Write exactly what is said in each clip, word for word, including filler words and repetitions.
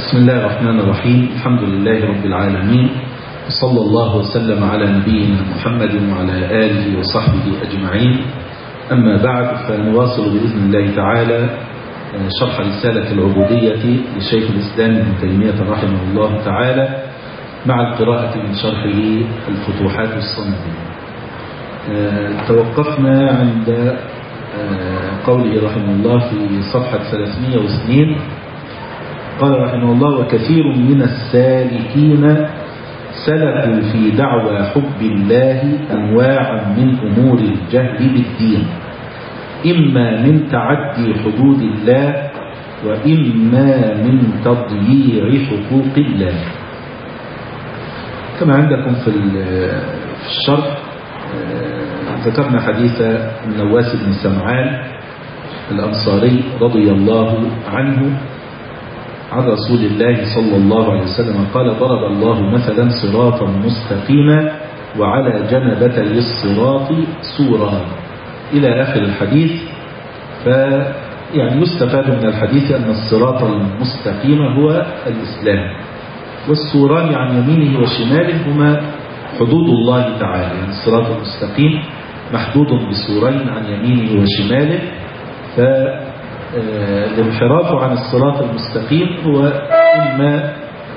بسم الله الرحمن الرحيم. الحمد لله رب العالمين، وصلى الله وسلم على نبينا محمد وعلى آله وصحبه أجمعين. أما بعد، فنواصل بإذن الله تعالى شرح رسالة العبودية لشيخ الإسلام ابن تيمية رحمه الله تعالى مع القراءة من شرحه الفتوحات الصمدية. توقفنا عند قوله رحمه الله في صفحة ثلاثمائة واثنين. قال رحمه الله: وكثير من السالكين سلكوا في دعوى حب الله أنواعا من أمور الجهل بالدين، إما من تعدي حدود الله وإما من تضييع حقوق الله. كما عندكم في الشرح ذكرنا حديث النواس بن سمعان الأنصاري رضي الله عنه عن رسول الله صلى الله عليه وسلم قال: ضرب الله مثلا صراطا مستقيما وعلى جنبتي الصراط سوران، إلى آخر الحديث. فيعني يستفاد من الحديث أن الصراط المستقيم هو الإسلام، والسوران عن يمينه وشماله هما حدود الله تعالى. يعني الصراط المستقيم محدود بسورين عن يمينه وشماله، فالانحراف عن الصراط المستقيم هو إما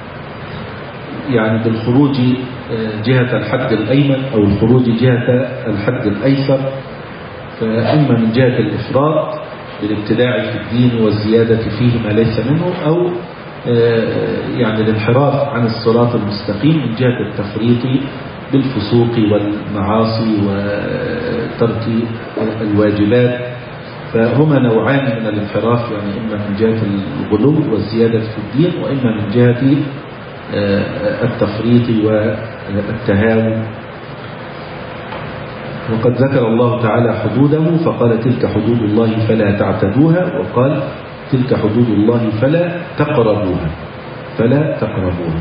يعني بالخروج جهة الحد الأيمن أو الخروج جهة الحد الأيسر، فإما من جهة الإفراط بالابتداع في الدين والزيادة فيه ما ليس منه، أو يعني الانحراف عن الصراط المستقيم من جهة التفريط بالفسوق والمعاصي وترك الواجبات. فهما نوعان من الانحراف، يعني إما من جهة الغلو والزيادة في الدين، وإما من جهة التفريط والتهاون. وقد ذكر الله تعالى حدوده فقال: تلك حدود الله فلا تعتدوها، وقال: تلك حدود الله فلا تقربوها فلا تقربوها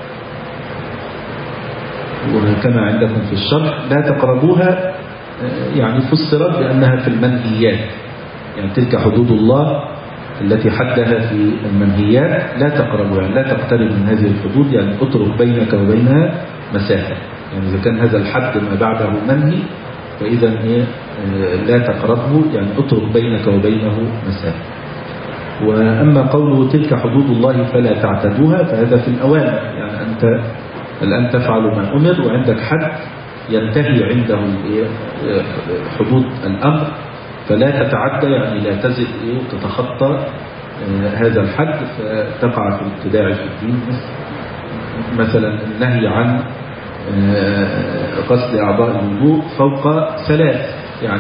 وكما عندكم في الشرح لا تقربوها يعني فسرت بأنها في المنهيات، يعني تلك حدود الله التي حدها في المنهيات لا تقربوها، يعني لا تقترب من هذه الحدود، يعني اترك بينك وبينها مسافة. يعني إذا كان هذا الحد ما بعده منهي فإذا لا تقربه، يعني اترك بينك وبينه مسافة. وأما قوله تلك حدود الله فلا تعتدوها فهذا في الأوامر، يعني أنت الآن تفعل ما أمر وعندك حد ينتهي عنده حدود الأمر، فلا تتعدى، يعني لا تزد وتتخطى هذا الحد فتقع في الابتداع في الدين. مثلا النهي عن غسل أعضاء الوضوء فوق ثلاث، يعني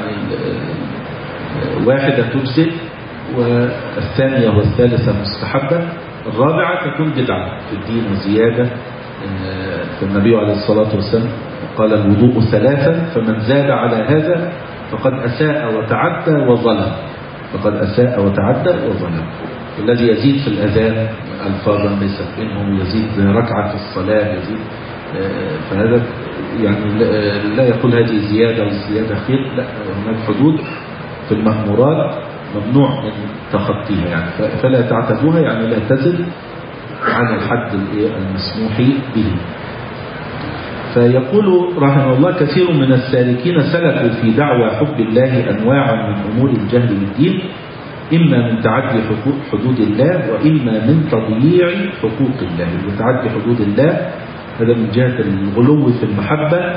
واحدة تجزئ والثانية والثالثة مستحبة، الرابعة تكون بدعة في الدين وزيادة. فالنبي عليه الصلاة والسلام قال: الوضوء ثلاثا فمن زاد على هذا فقد أساء وتعدى وظلم فقد أساء وتعدى وظلم. الذي يزيد في الأذان ألفاظا ليست منهم، يزيد ركعة في الصلاة، يزيد، فهذا يعني لا يقول هذه زيادة والزيادة خير، لا، هناك حدود في المأمورات ممنوع من تخطيها، يعني فلا تعتدوها، يعني لا تزد عن الحد المسموح به. فيقول رحمه الله: كثير من السالكين سلكوا في دعوى حب الله أنواعا من أمور الجهل بالدين، إما من تعدي حدود الله وإما من تضييع حقوق الله. وتعدي حدود الله هذا من جهة الغلو في المحبة،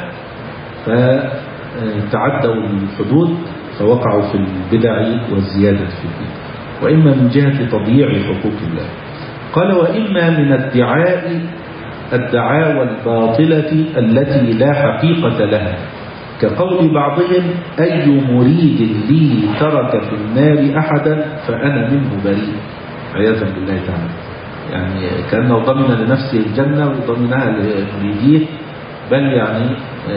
فتعدوا الحدود فوقعوا في البدع والزيادة في الدين، وإما من جهة تضييع حقوق الله. قال: وإما من الدعاء الدعاوى الباطلة التي لا حقيقة لها، كقول بعضهم: أي مريد لي ترك في النار أحدا فأنا منه بريء، عياذا بالله تعالى. يعني كأنه ضمن لنفسه الجنة وضمنها لمريديه، بل يعني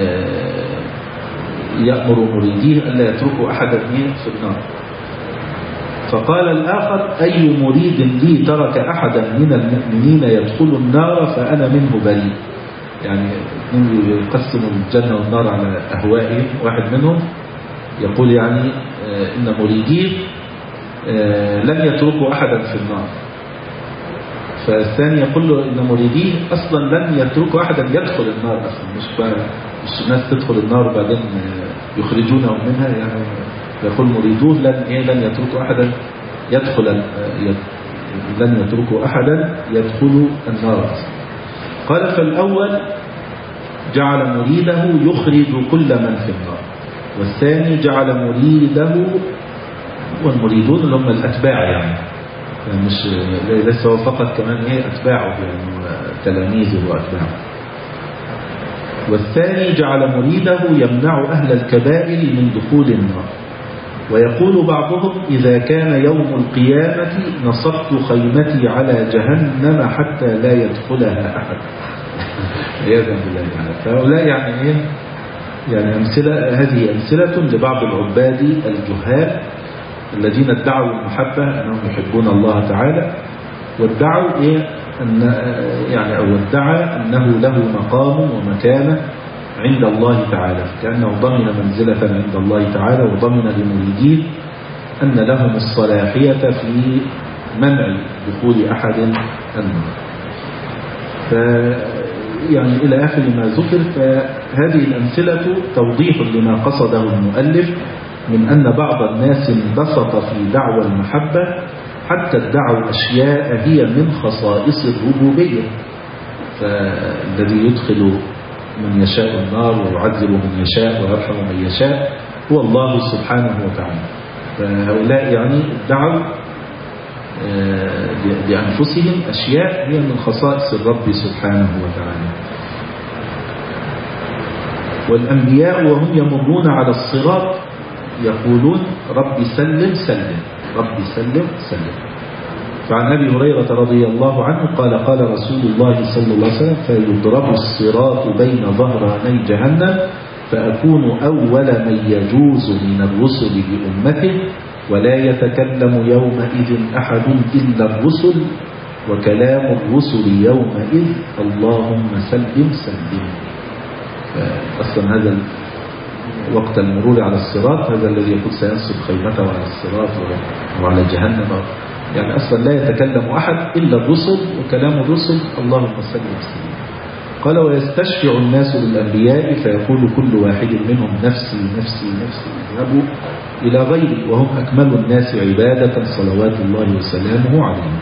يأمر مريديه ألا يتركوا أحدا في النار. فقال الآخر: أي مريد لي ترك أحدا من المؤمنين يدخل النار فأنا منه بريء. يعني يقسم الجنة والنار على أهوائهم، واحد منهم يقول يعني إن مريديه لن يتركوا أحدا في النار، فالثاني يقول له إن مريديه أصلا لن يتركوا أحدا يدخل النار أصلا، مش مش الناس تدخل النار وبعدين يخرجونه منها، يعني يقول مريدوه لن لن يتركوا أحدا يدخل لن يتركوا أحدا يدخل النار. قال فالأول جعل مريده يخرج كل من في النار، والثاني جعل مريده والمريدون اللي هم الأتباع، يعني مش ليس هو فقط، كمان ايه أتباعه، يعني تلاميذه وأتباعه. والثاني جعل مريده يمنع أهل الكبائر من دخول النار. ويقول بعضهم إذا كان يوم القيامة نصبت خيمتي على جهنم حتى لا يدخلها أحد. عياذا بالله. فهؤلاء يعني ايه، يعني أمثلة، هذه أمثلة لبعض العباد الجهال الذين ادعوا المحبة أنهم يحبون الله تعالى، وادعوا إيه أن يعني أو ادعى أنه له مقام ومكانة عند الله تعالى، كأنه ضمن منزلة عند الله تعالى، وضمن لمريدين أن لهم الصلاحية في منع دخول أحد النار. ف يعني إلى آخر ما ذكر. فهذه الأمثلة توضيح لما قصده المؤلف من أن بعض الناس انبسط في دعوى المحبة حتى ادعوا أشياء هي من خصائص الربوبية، فالذي يدخل من يشاء النار ويعذب من يشاء ويرحم من يشاء هو الله سبحانه وتعالى. فهؤلاء يعني ادعوا لأنفسهم أشياء هي من خصائص الرب سبحانه وتعالى. والأنبياء وهم يمرون على الصراط يقولون رب سلم سلم، رب سلم سلم. فعن أبي هريرة رضي الله عنه قال قال رسول الله صلى الله عليه وسلم فيضرب الصراط بين ظهراني جهنم فأكون أول من يجوز من الرسل بأمته ولا يتكلم يومئذ أحد إلا الرسل وكلام الرسل يومئذ اللهم سلم سلم. أصلا هذا وقت المرور على الصراط هذا الذي يقول سينصب خيمته على الصراط وعلى جهنم، يعني أصلا لا يتكلم أحد إلا الرسل وكلام الرسل اللهم سلم سلم. قال ويستشفع الناس بالأنبياء فيقول كل واحد منهم نفسي نفسي نفسي اذهبوا إلى غيري وهم أكمل الناس عبادة صلوات الله وسلامه عليهم.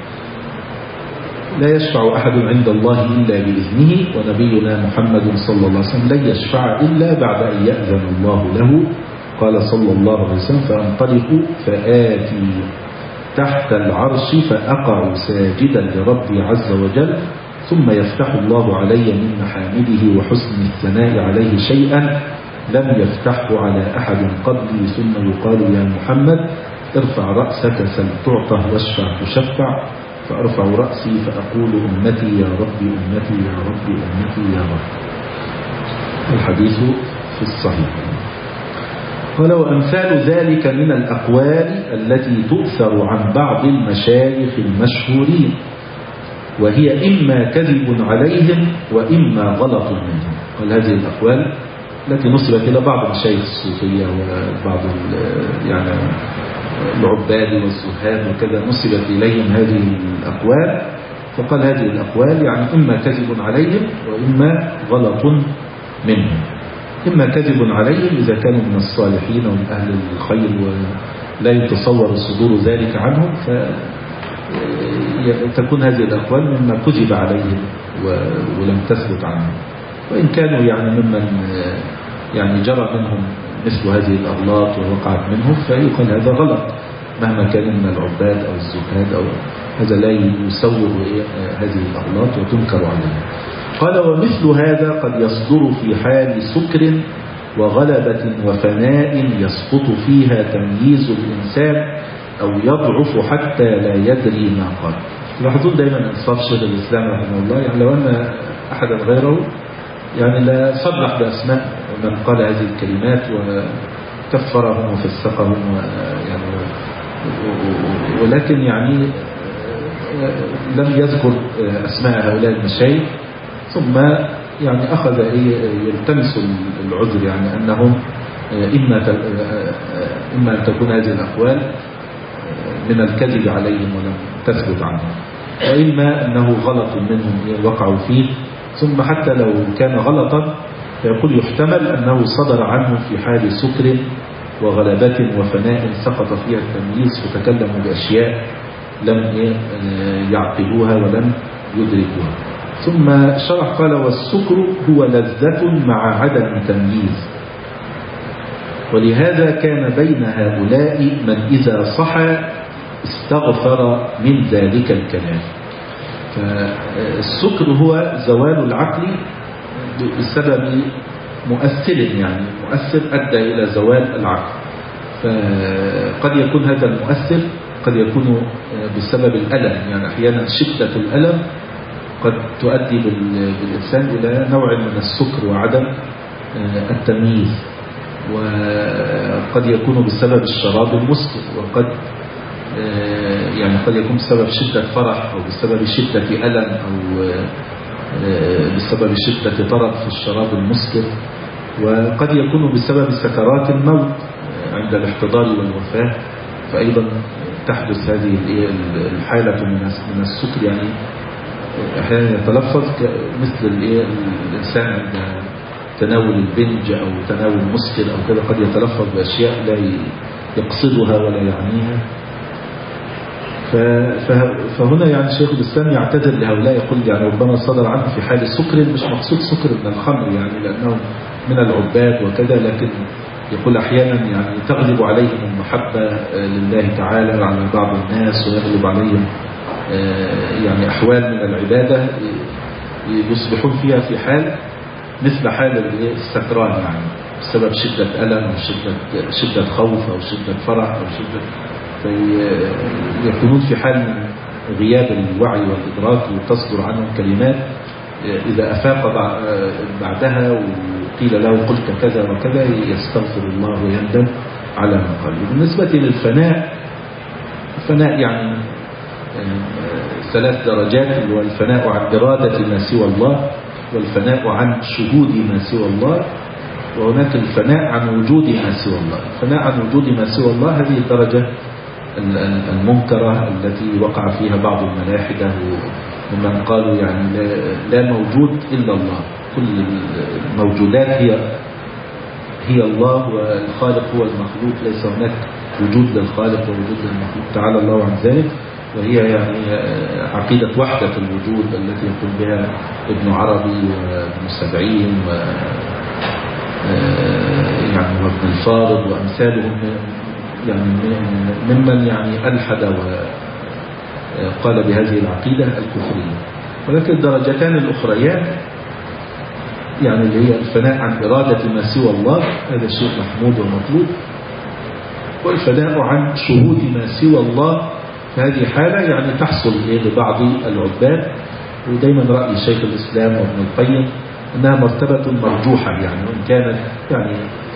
لا يشفع أحد عند الله إلا بإذنه ونبينا محمد صلى الله عليه وسلم لن يشفع إلا بعد أن يأذن الله له. قال صلى الله عليه وسلم فأنطلق فآتي تحت العرش فأقع ساجدا لربي عز وجل ثم يفتح الله علي من محامده وحسن الثناء عليه شيئا لم يفتحه على أحد قبلي ثم يقال يا محمد ارفع رأسك سل تعطى واشفع تشفع فأرفع رأسي فأقول أمتي يا ربي أمتي يا ربي أمتي يا رب. الحديث في الصحيح. قال وأمثال ذلك من الأقوال التي تؤثر عن بعض المشايخ المشهورين وهي إما كذب عليهم وإما غلط منهم. قال هذه الأقوال التي نسبت إلى بعض مشايخ الصوفية وبعض يعني العباد والزهاد وكذا نسبت إليهم هذه الأقوال. فقال هذه الأقوال يعني إما كذب عليهم وإما غلط منهم. إما كذب عليهم إذا كانوا من الصالحين ومن أهل الخير ولا يتصور صدور ذلك عنهم فتكون هذه الأقوال مما كذب عليهم ولم تثبت عنهم. وإن كانوا يعني ممن يعني جرى منهم مثل هذه الأغلاط ووقعت منهم فيقال هذا غلط مهما كان من العباد أو الزهاد أو هذا لا يسوغ هذه الأغلاط وتنكر عليه. قال ومثل هذا قد يصدر في حال سكر وغلبة وفناء يسقط فيها تمييز الإنسان أو يضعف حتى لا يدري ما قال. لاحظون دائما إنصاف شيخ الإسلام رحمه الله، يعني لو أن أحدا غيره يعني لا صرح بأسماء من قال هذه الكلمات وكفرهم وفسقهم يعني ولكن يعني لم يذكر أسماء هؤلاء المشايخ ثم يعني أخذ يلتمس العذر يعني أنهم إما إما أن تكون هذه الأقوال من الكذب عليهم ولم تثبت عنهم. وإما أنه غلط منهم وقعوا فيه. ثم حتى لو كان غلطا فيقول يحتمل أنه صدر عنه في حال سكر وغلبة وفناء سقط فيها التمييز فتكلموا بأشياء لم يعقلوها ولم يدركوها. ثم شرح قال والسكر هو لذة مع عدم تمييز، ولهذا كان بين هؤلاء من إذا صحى استغفر من ذلك الكلام. فالسكر هو زوال العقل بسبب مؤثر، يعني مؤثر أدى إلى زوال العقل. فقد يكون هذا المؤثر قد يكون بسبب الألم، يعني أحيانا شدة الألم قد تؤدي بالإنسان إلى نوع من السكر وعدم التمييز، وقد يكون بسبب الشراب المسكر، وقد يعني قد يكون بسبب شدة فرح أو بسبب شدة ألم أو بسبب شدة طرب في الشراب المسكر، وقد يكون بسبب سكرات الموت عند الاحتضار والوفاة، فأيضا تحدث هذه الحالة من السكر. يعني أحيانا يتلفظ مثل الإنسان عند تناول البنج أو تناول مسكر أو كذا قد يتلفظ بأشياء لا يقصدها ولا يعنيها. فهنا يعني شيخ الإسلام يعتذر لهؤلاء، يقول يعني ربما صدر عنه في حال سكر، مش مقصود سكر من الخمر يعني لأنه من العباد وكذا، لكن يقول أحيانا يعني تغلب عليهم المحبة لله تعالى على بعض الناس، ويغلب عليهم يعني أحوال من العبادة يصبحون فيها في حال مثل حال السكران، يعني بسبب شدة ألم أو شدة, شدة خوف أو شدة فرح أو شدة، فيكونون في حال من غياب الوعي والإدراك، وتصدر عنهم كلمات إذا أفاق بعدها وقيل له قلت كذا وكذا يستغفر الله ويندم على ما قال. بالنسبة للفناء، الفناء يعني ثلاث درجات، اللي هو الفناء عن إرادة ما سوى الله، والفناء عن شهود ما سوى الله، وهناك الفناء عن وجود ما سوى الله. الفناء عن وجود ما سوى الله هذه الدرجة المنكرة التي وقع فيها بعض الملاحدة ومن قالوا يعني لا موجود إلا الله، كل الموجودات هي هي الله والخالق هو المخلوق، ليس هناك وجود للخالق ووجود للمخلوق، تعالى الله عن ذلك. وهي يعني عقيدة وحدة الوجود التي يقول بها ابن عربي وابن سبعين و يعني وابن الفارض وأمثالهم، يعني ممن يعني ألحد وقال بهذه العقيدة الكفرية. ولكن الدرجتان الأخريان يعني اللي هي الفناء عن إرادة ما سوى الله، هذا الشيء محمود ومطلوب، والفناء عن شهود ما سوى الله، فهذه حالة يعني تحصل لبعض العباد. ودايما رأي شيخ الإسلام وابن القيم أنها مرتبة مرجوحة، يعني وإن كانت يعني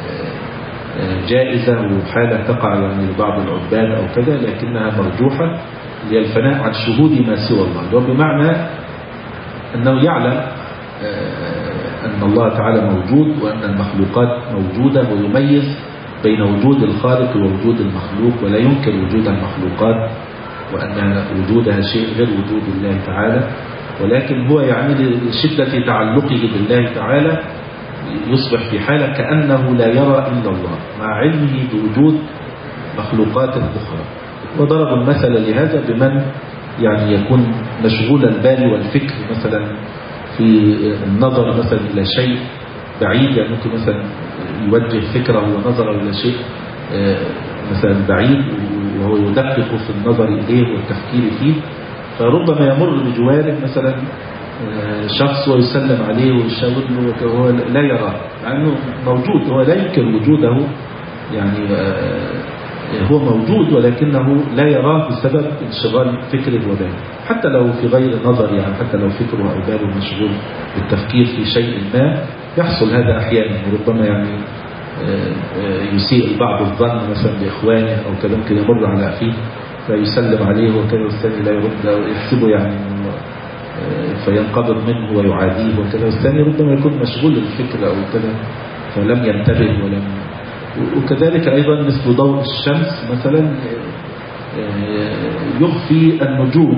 جائزة وحالة تقع يعني لبعض العباد أو كذا، لكنها مرجوحة، هي الفناء عن شهود ما سوى الله، وبمعنى أنه يعلم أن الله تعالى موجود وأن المخلوقات موجودة، ويميز بين وجود الخالق ووجود المخلوق، ولا ينكر وجود المخلوقات وأن وجودها شيء غير وجود الله تعالى، ولكن هو يعني لشدة تعلقه بالله تعالى يصبح في حالة كأنه لا يرى إلا الله مع علمه بوجود مخلوقات أخرى. وضرب المثل لهذا بمن يعني يكون مشغول البال والفكر مثلا في النظر مثلا إلى شيء بعيد، يعني ممكن مثلا يوجه فكره ونظره إلى شيء مثلا بعيد وهو يدقق في النظر إليه والتفكير فيه، فربما يمر بجواره مثلا شخص ويسلم عليه ويشاور له وهو لا يراه، لأنه موجود، هو لا ينكر وجوده، يعني هو موجود ولكنه لا يراه بسبب انشغال فكره وباله، حتى لو في غير نظر، يعني حتى لو فكره أو باله مشغول بالتفكير في شيء ما يحصل هذا أحيانا. وربما يعني يسيء البعض الظن مثلا بإخوانه أو كذا، ممكن يمر على أخيه فيسلم عليه وكذا والثاني لا يرد، يحسبه يعني فينقبض منه ويعاديه وكذا، والثاني ربما يكون مشغول بالفكر أو كذا فلم ينتبه ولم. وكذلك أيضا مثل ضوء الشمس مثلا يخفي النجوم،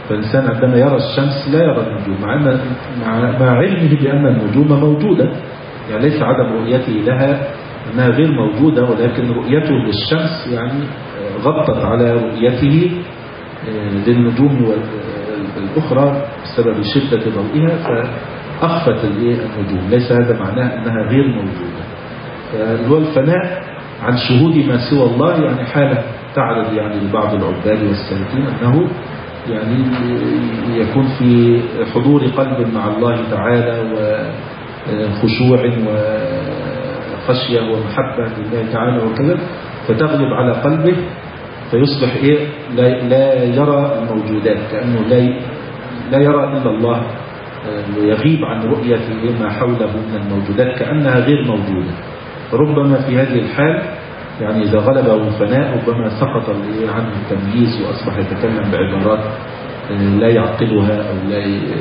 فالإنسان عندما يرى الشمس لا يرى النجوم، مع, أن مع, مع علمه بأن النجوم موجودة، يعني ليس عدم رؤيته لها أنها غير موجودة، ولكن رؤيته للشمس يعني غطت على رؤيته للنجوم الأخرى بسبب شدة ضوئها فأخفت النجوم. ليس هذا معناه أنها غير موجودة. هو الفناء عن شهود ما سوى الله يعني حالة تعرض يعني لبعض العباد والسالكين أنه يعني يكون في حضور قلب مع الله تعالى وخشوع وخشية ومحبة لله تعالى وكذا، فتغلب على قلبه فيصبح إيه لا, لا يرى الموجودات، كأنه لا لا يرى إلا الله، ويغيب عن رؤيته ما حوله من الموجودات كأنها غير موجودة. فربما في هذه الحال يعني إذا غلبه الفناء ربما سقط عنه التمييز وأصبح يتكلم بعبارات لا يعقلها أو لا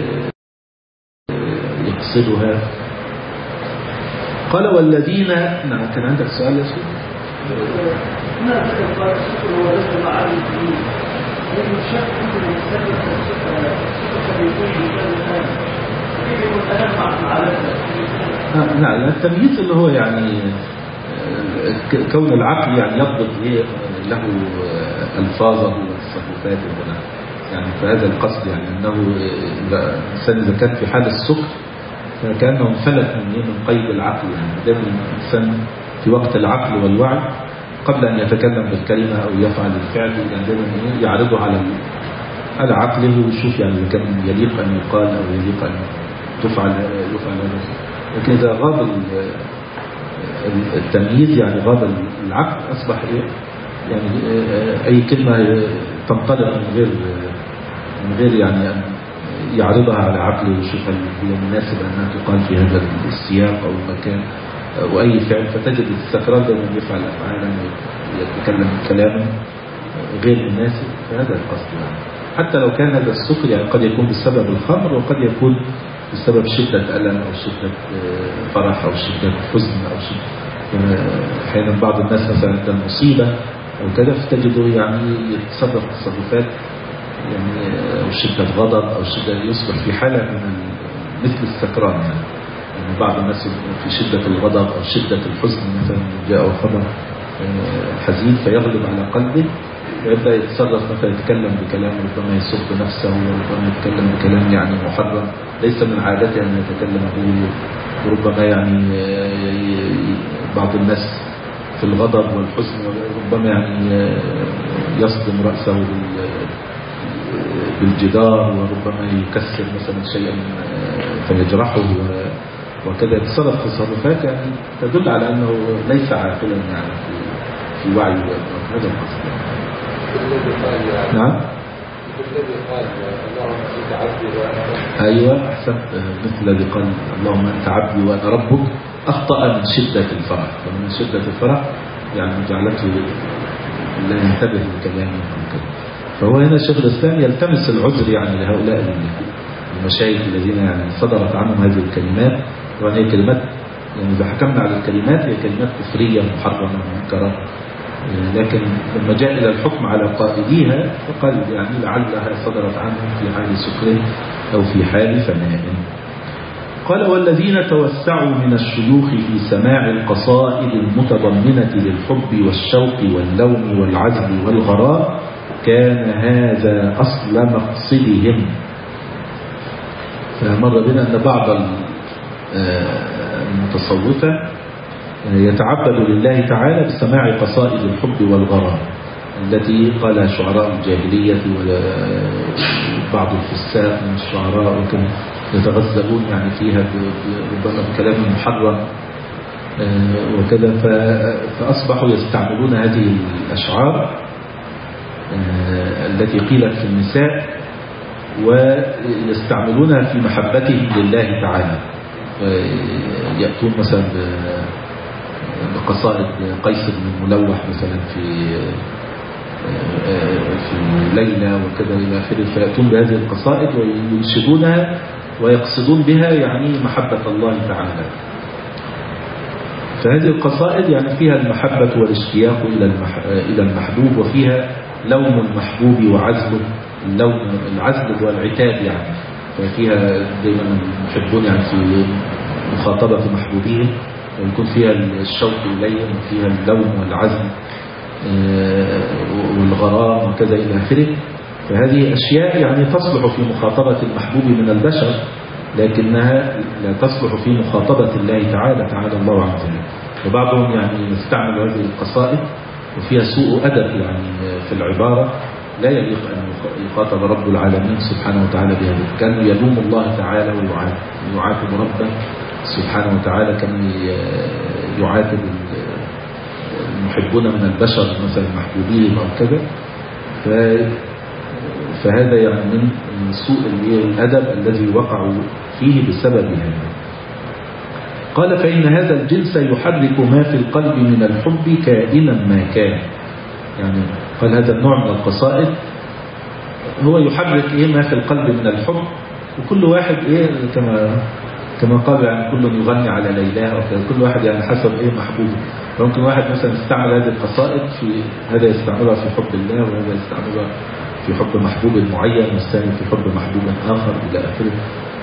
يقصدها. قال والذين، نعم كان عندك سؤال يا شيخ؟ ما ذكر قال الشكر هو ذكر معاني الدين، لأن الشك ممكن يستخدم الشكر الشكر يكون بكلمة كيف يكون أهم مع هذا؟ نعم التمييز اللي هو يعني كون العقل يعني يضبط له ألفاظه والصفات يعني فهذا القصد، يعني أنه الإنسان إذا كان في حال السكر فكأنه انفلت من قيد العقل، يعني دائما الإنسان في وقت العقل والوعي قبل أن يتكلم بالكلمة أو يفعل الفعل يعني دائما يعرضه على على عقله ويشوف يعني إذا كان يليق أن يقال أو يليق أن تفعل يفعل هذا. لكن إذا غاب التمييز يعني غاب العقل أصبح إيه يعني أي كلمة تنطلق من غير من غير يعني أن يعرضها على عقله ويشوف هل هي مناسب أنها تقال في هذا السياق أو المكان أو أي فعل، فتجد السكران دائما يفعل أفعالا ويتكلم كلاما غير مناسب. فهذا القصد يعني حتى لو كان هذا السكر يعني قد يكون بسبب الخمر وقد يكون بسبب شدة ألم أو شدة فرح أو شدة حزن أو شدة أحيانا بعض الناس مثلا عند المصيبة أو كذا فتجده يعني يتصرف تصرفات يعني أو شدة غضب أو شدة يصبح في حالة من مثل السكران يعني. يعني بعض الناس في شدة الغضب أو شدة الحزن مثلا جاء خبر حزين فيغلب على قلبه ويبدأ يتصرف مثلا يتكلم بكلام ربما يسب نفسه وربما يتكلم بكلام يعني محرم ليس من عادته أن يتكلم به. وربما يعني بعض الناس في الغضب والحزن ربما يعني يصدم رأسه بالجدار وربما يكسر مثلا شيئا فيجرحه وكذا يتصرف تصرفات يعني تدل على أنه ليس عاقلا يعني في وعي. هذا القصد. نعم أيوة أحسنت مثل الذي قال اللهم أنت عبدي وأنا ربك أخطأ من شدة الفرح، ومن شدة الفرح يعني جعلته لا ينتبه لكلامه. فهو هنا شيخ الإسلام يلتمس العذر يعني لهؤلاء المشايخ الذين يعني صدرت عنهم هذه الكلمات، وهي كلمات يعني إذا حكمنا على الكلمات هي كلمات كفرية محرمة منكرة، لكن لما جاء إلى الحكم على قائديها فقال يعني لعلها صدرت عنهم في حال سكر أو في حال فناء. قال والذين توسعوا من الشيوخ في سماع القصائد المتضمنة للحب والشوق واللوم والعزم والغرام كان هذا أصل مقصدهم. فمر بنا أن بعض المتصوفة يتعبد لله تعالى بسماع قصائد الحب والغرام التي قالها شعراء الجاهلية وبعض الفساق من الشعراء وكان يتغزلون يعني فيها ربما بكلام محرم وكذا، فأصبحوا يستعملون هذه الأشعار التي قيلت في النساء ويستعملونها في محبتهم لله تعالى. يأتون مثلا بقصائد قيس بن الملوح مثلا في في ليلى وكذا إلى آخره، فيأتون بهذه القصائد وينشدونها ويقصدون بها يعني محبة الله تعالى. فهذه القصائد يعني فيها المحبة والاشتياق إلى إلى المحبوب، وفيها لوم المحبوب وعزله اللوم العزل والعتاب يعني، ففيها دائما المحبون يعني في مخاطبة محبوبهم ويكون فيها الشوق إليهم وفيها اللوم والعزل والغرام وكذا إلى آخره. فهذه أشياء يعني تصلح في مخاطبة المحبوب من البشر، لكنها لا تصلح في مخاطبة الله تعالى تعالى الله عن ذلك. وبعضهم يعني يستعمل هذه القصائد وفيها سوء أدب يعني في العبارة، لا يليق أن يخاطب رب العالمين سبحانه وتعالى بهذا. كان يلوم الله تعالى ويعاتب ربه سبحانه وتعالى، كان يعاتب المحبون من البشر مثلا محبوبين أو كذا. فهذا يعني من سوء الأدب الذي وقعوا فيه بسبب هذا. قال فإن هذا الجنس يحرك ما في القلب من الحب كائنا ما كان. يعني قال هذا النوع من القصائد هو يحرك إيه ما في القلب من الحب، وكل واحد إيه كما كما قال يعني كل يغني على ليلى، كل واحد يعني حسب إيه محبوبه. فممكن واحد مثلا يستعمل هذه القصائد في هذا يستعملها في حب الله، وهذا يستعملها في حب محبوب معين، والثاني في حب محبوب آخر إلى آخره.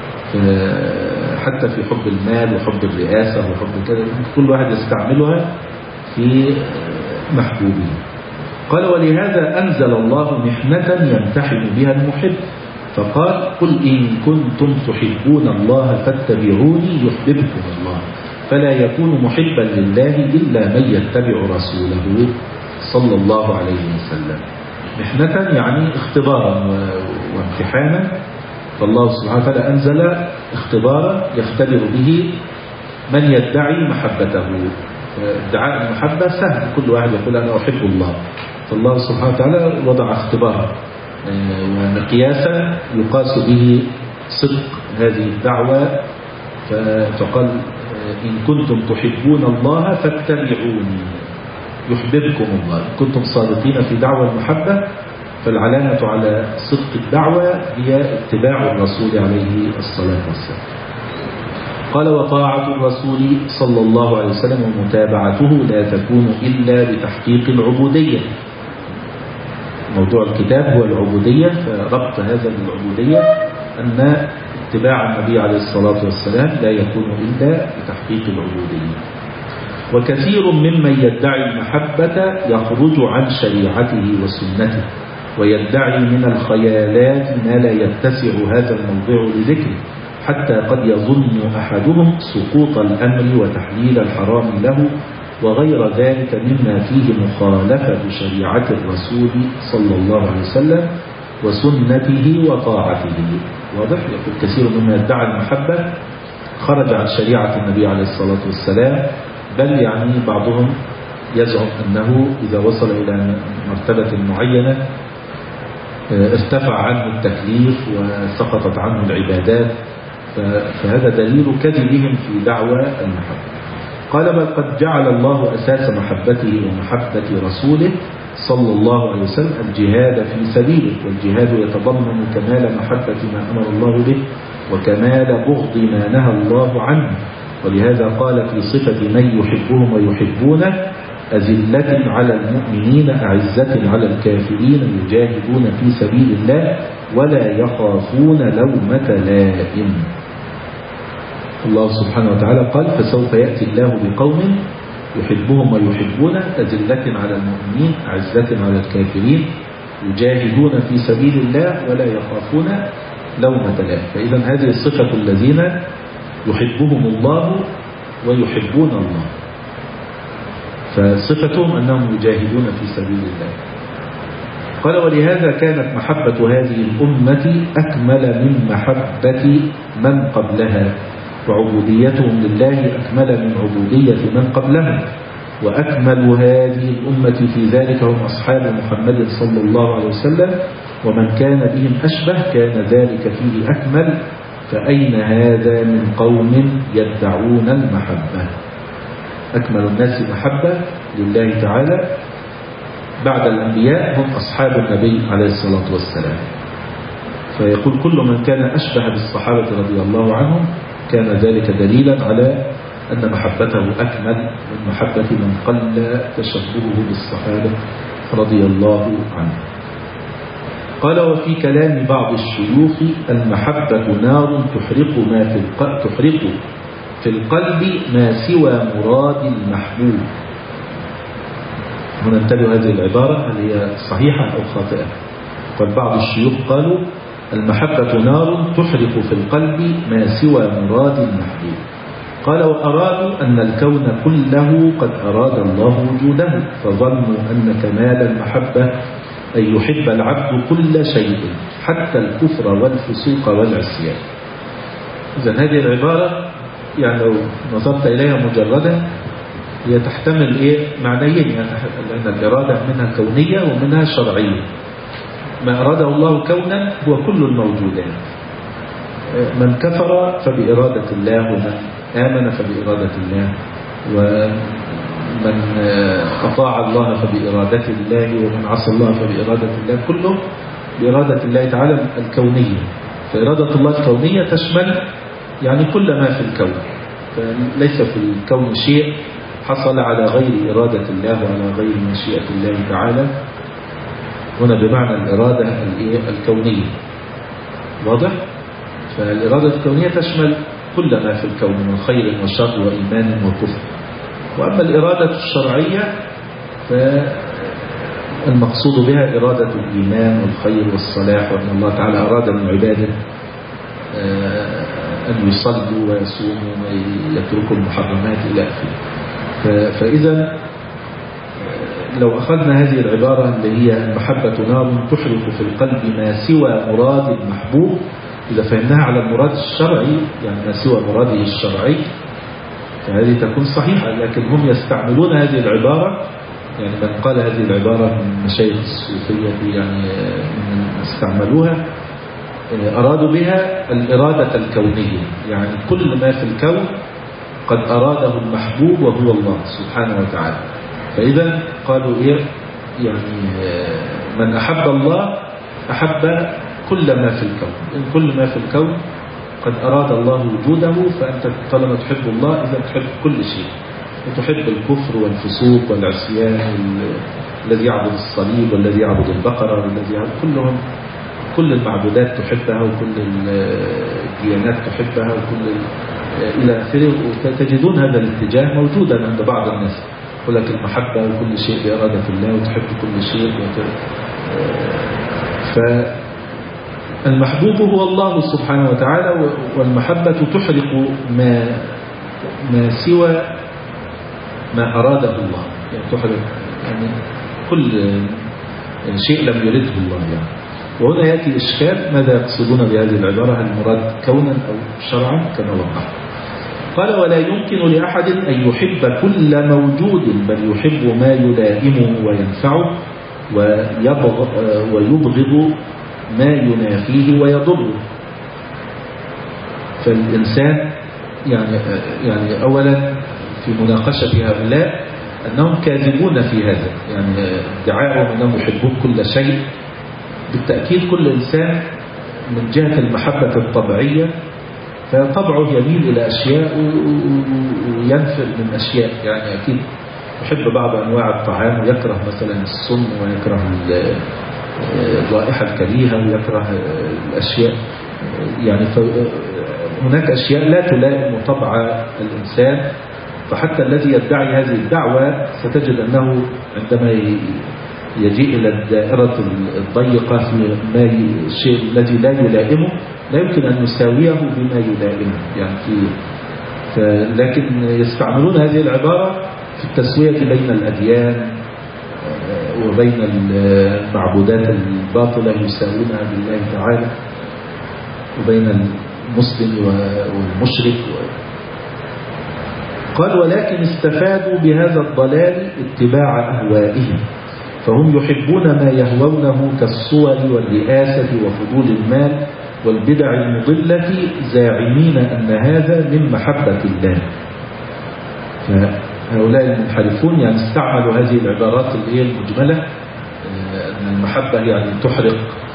حتى في حب المال وحب الرئاسة وحب كذا، كل واحد يستعملها في محبوبه. قال ولهذا أنزل الله محنة يمتحن بها المحب، فقال قل إن كنتم تحبون الله فاتبعوني يحببكم الله، فلا يكون محبا لله إلا من يتبع رسوله صلى الله عليه وسلم. محنة يعني اختبارا وامتحانا، فالله سبحانه وتعالى أنزل اختبارا يختبر به من يدعي محبته. ادعاء المحبة سهل، كل واحد يقول أنا أحب الله، فالله سبحانه وتعالى وضع اختبارا ومقياسا يقاس به صدق هذه الدعوة. فقال إن كنتم تحبون الله فاتبعوني يحببكم الله. إن كنتم صادقين في دعوة المحبة فالعلامة على صدق الدعوة هي اتباع الرسول عليه الصلاة والسلام. قال وطاعة الرسول صلى الله عليه وسلم ومتابعته لا تكون إلا بتحقيق العبودية. موضوع الكتاب هو العبودية، فربط هذا بالعبودية أن اتباع النبي عليه الصلاة والسلام لا يكون إلا بتحقيق العبودية. وكثير ممن يدعي المحبة يخرج عن شريعته وسنته، ويدعي من الخيالات ما لا يتسع هذا الموضوع لذكره، حتى قد يظن أحدهم سقوط الأمر وتحليل الحرام له وغير ذلك مما فيه مخالفة شريعة الرسول صلى الله عليه وسلم وسنته وطاعته. واضح؟ يقول كثير ممن يدعي المحبة خرج عن شريعة النبي عليه الصلاة والسلام، بل يعني بعضهم يزعم أنه إذا وصل إلى مرتبة معينة ارتفع عنه التكليف وسقطت عنه العبادات، فهذا دليل كذبهم في دعوى المحبة. قال بل قد جعل الله أساس محبته ومحبة رسوله صلى الله عليه وسلم الجهاد في سبيله، والجهاد يتضمن كمال محبة ما أمر الله به وكمال بغض ما نهى الله عنه. ولهذا قال في صفة من يحبهم ويحبونه أذلة على المؤمنين أعزة على الكافرين يجاهدون في سبيل الله ولا يخافون لومة لائم. الله سبحانه وتعالى قال فسوف يأتي الله بقوم يحبهم ويحبونه أذلة على المؤمنين أعزة على الكافرين يجاهدون في سبيل الله ولا يخافون لومة لائم. فإذا هذه الصفة الذين يحبهم الله ويحبون الله، فصفتهم أنهم يجاهدون في سبيل الله. قال ولهذا كانت محبة هذه الأمة أكمل من محبة من قبلها، وعبوديتهم لله أكمل من عبودية من قبلهم، وأكمل هذه الأمة في ذلك هم أصحاب محمد صلى الله عليه وسلم، ومن كان بهم أشبه كان ذلك فيه أكمل. فأين هذا من قوم يدعون المحبة؟ أكمل الناس محبة لله تعالى بعد الأنبياء هم أصحاب النبي عليه الصلاة والسلام. فيقول كل من كان أشبه بالصحابة رضي الله عنهم كان ذلك دليلا على أن محبته أكمل من محبة من قل تشبهه بالصحابة رضي الله عنهم. قال وفي كلام بعض الشيوخ المحبة نار تحرق ما في القلب تحرق في القلب ما سوى مراد المحبوب. هنا انتبهوا هذه العبارة هل هي صحيحة أو خاطئة؟ قال بعض الشيوخ قالوا المحبة نار تحرق في القلب ما سوى مراد المحبوب. قال وأرادوا أن الكون كله قد أراد الله وجوده فظنوا أن كمال المحبة أن يحب العبد كل شيء حتى الكفر والفسوق والعصيان. إذن هذه العبارة يعني لو نظرت إليها مجردا هي تحتمل إيه معنيين، يعني لأن الإرادة منها كونية ومنها شرعية. ما أراده الله كونا هو كل الموجودات، من كفر فبإرادة الله ومن آمن فبإرادة الله ومن أطاع الله فبإرادة الله ومن عصى الله فبإرادة الله، كله بإرادة الله تعالى الكونية. فإرادة الله الكونية تشمل يعني كل ما في الكون، فليس في الكون شيء حصل على غير إرادة الله وعلى غير مشيئة الله تعالى، هنا بمعنى الإرادة الكونية. واضح؟ فالإرادة الكونية تشمل كل ما في الكون من خير وشر وإيمان وكفر. وأما الإرادة الشرعية فالمقصود بها إرادة الإيمان والخير والصلاح، وأن الله تعالى أراد من عباده أن يصلوا ويصوموا ويتركوا المحرمات إلى آخره. فإذا لو أخذنا هذه العبارة اللي هي المحبة نار تحرق في القلب ما سوى مراد المحبوب، إذا فهمناها على المراد الشرعي يعني ما سوى مراده الشرعي فهذه تكون صحيحة. لكن هم يستعملون هذه العبارة، يعني من قال هذه العبارة من مشايخ الصوفية يعني من استعملوها أرادوا بها الإرادة الكونية، يعني كل ما في الكون قد أراده المحبوب وهو الله سبحانه وتعالى. فإذا قالوا إيه يعني من أحب الله أحب كل ما في الكون، إن كل ما في الكون قد أراد الله وجوده، فأنت طالما تحب الله إذا تحب كل شيء، وتحب الكفر والفسوق والعصيان الذي يعبد الصليب والذي يعبد البقرة والذي يعبد كلهم، كل المعبودات تحبها وكل الديانات تحبها وكل إلى آخره. وتجدون هذا الاتجاه موجودا عند بعض الناس، يقول لك المحبة وكل شيء بإرادة الله وتحب كل شيء. فالمحبوب هو الله سبحانه وتعالى، والمحبة تحرق ما ما سوى ما أراده الله، يعني تحرق يعني كل شيء لم يرده الله يعني. وهنا يأتي إشكال ماذا يقصدون بهذه العبارة، هل المراد كونا أو شرعا كما وضح. قال ولا يمكن لأحد أن يحب كل موجود بل يحب ما يلائمه وينفعه ويبغض, ويبغض ما ينافيه ويضره. فالإنسان يعني, يعني أولا في مناقشة هؤلاء أنهم كاذبون في هذا، يعني ادعاءهم أنهم يحبون كل شيء. بالتأكيد كل إنسان من جهة المحبة الطبيعية فطبعه يميل إلى أشياء وينفر من أشياء، يعني أكيد يحب بعض أنواع الطعام ويكره مثلا السم ويكره الرائحة الكريهة ويكره الأشياء، يعني هناك أشياء لا تلائم طبع الإنسان. فحتى الذي يدعي هذه الدعوة ستجد أنه عندما يجيء إلى الدائرة الضيقة في ما الشيء الذي لا يلائمه لا يمكن أن يساويه بما يلائمه يعني في لكن يستعملون هذه العبارة في التسوية بين الأديان وبين المعبودات الباطلة يساوونها بالله تعالى، وبين المسلم والمشرك. قال ولكن استفادوا بهذا الضلال اتباع أهوائهم، فهم يحبون ما يهوونه كالصور والرئاسة وفضول المال والبدع المضلة زاعمين أن هذا من محبة الله. فهؤلاء المنحرفون يعني استعملوا هذه العبارات اللي هي المجملة، أن المحبة يعني تحرق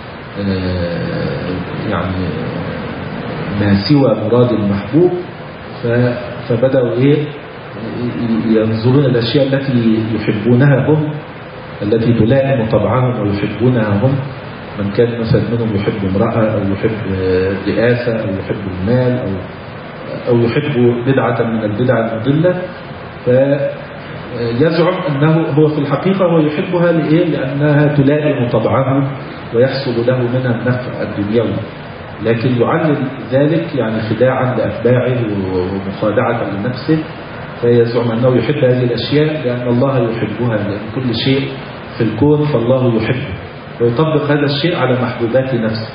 يعني ما سوى مراد المحبوب، فبدأوا إيه ينظرون الأشياء التي يحبونها هم، التي تلائم طبعهم ويحبونها هم، من كان مثلا منهم يحب امرأة أو يحب رئاسة أو يحب المال أو أو يحب بدعة من البدع المضلة، فيزعم أنه هو في الحقيقة هو يحبها لإيه؟ لأنها تلائم طبعه ويحصل له منها النفع الدنيوي، لكن يعلل ذلك يعني خداعا لأتباعه ومخادعة لنفسه، فيزعم أنه يحب هذه الأشياء لأن الله يحبها، لأن كل شيء في الكون فالله يحبه، ويطبق هذا الشيء على محبوبات نفسه،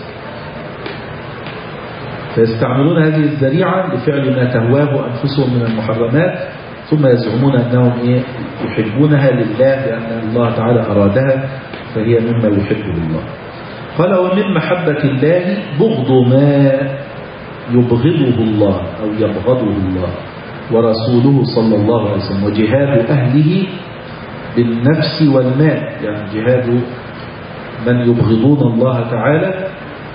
فيستعملون هذه الذريعة لفعل ما تهواه أنفسهم من المحرمات، ثم يزعمون أنهم إيه؟ يحبونها لله لأن الله تعالى أرادها فهي مما يحبه الله. قال ومن محبة الله بغض ما يبغضه الله أو يبغضه الله ورسوله صلى الله عليه وسلم، وجهاد أهله بالنفس والمال، يعني جهاد من يبغضون الله تعالى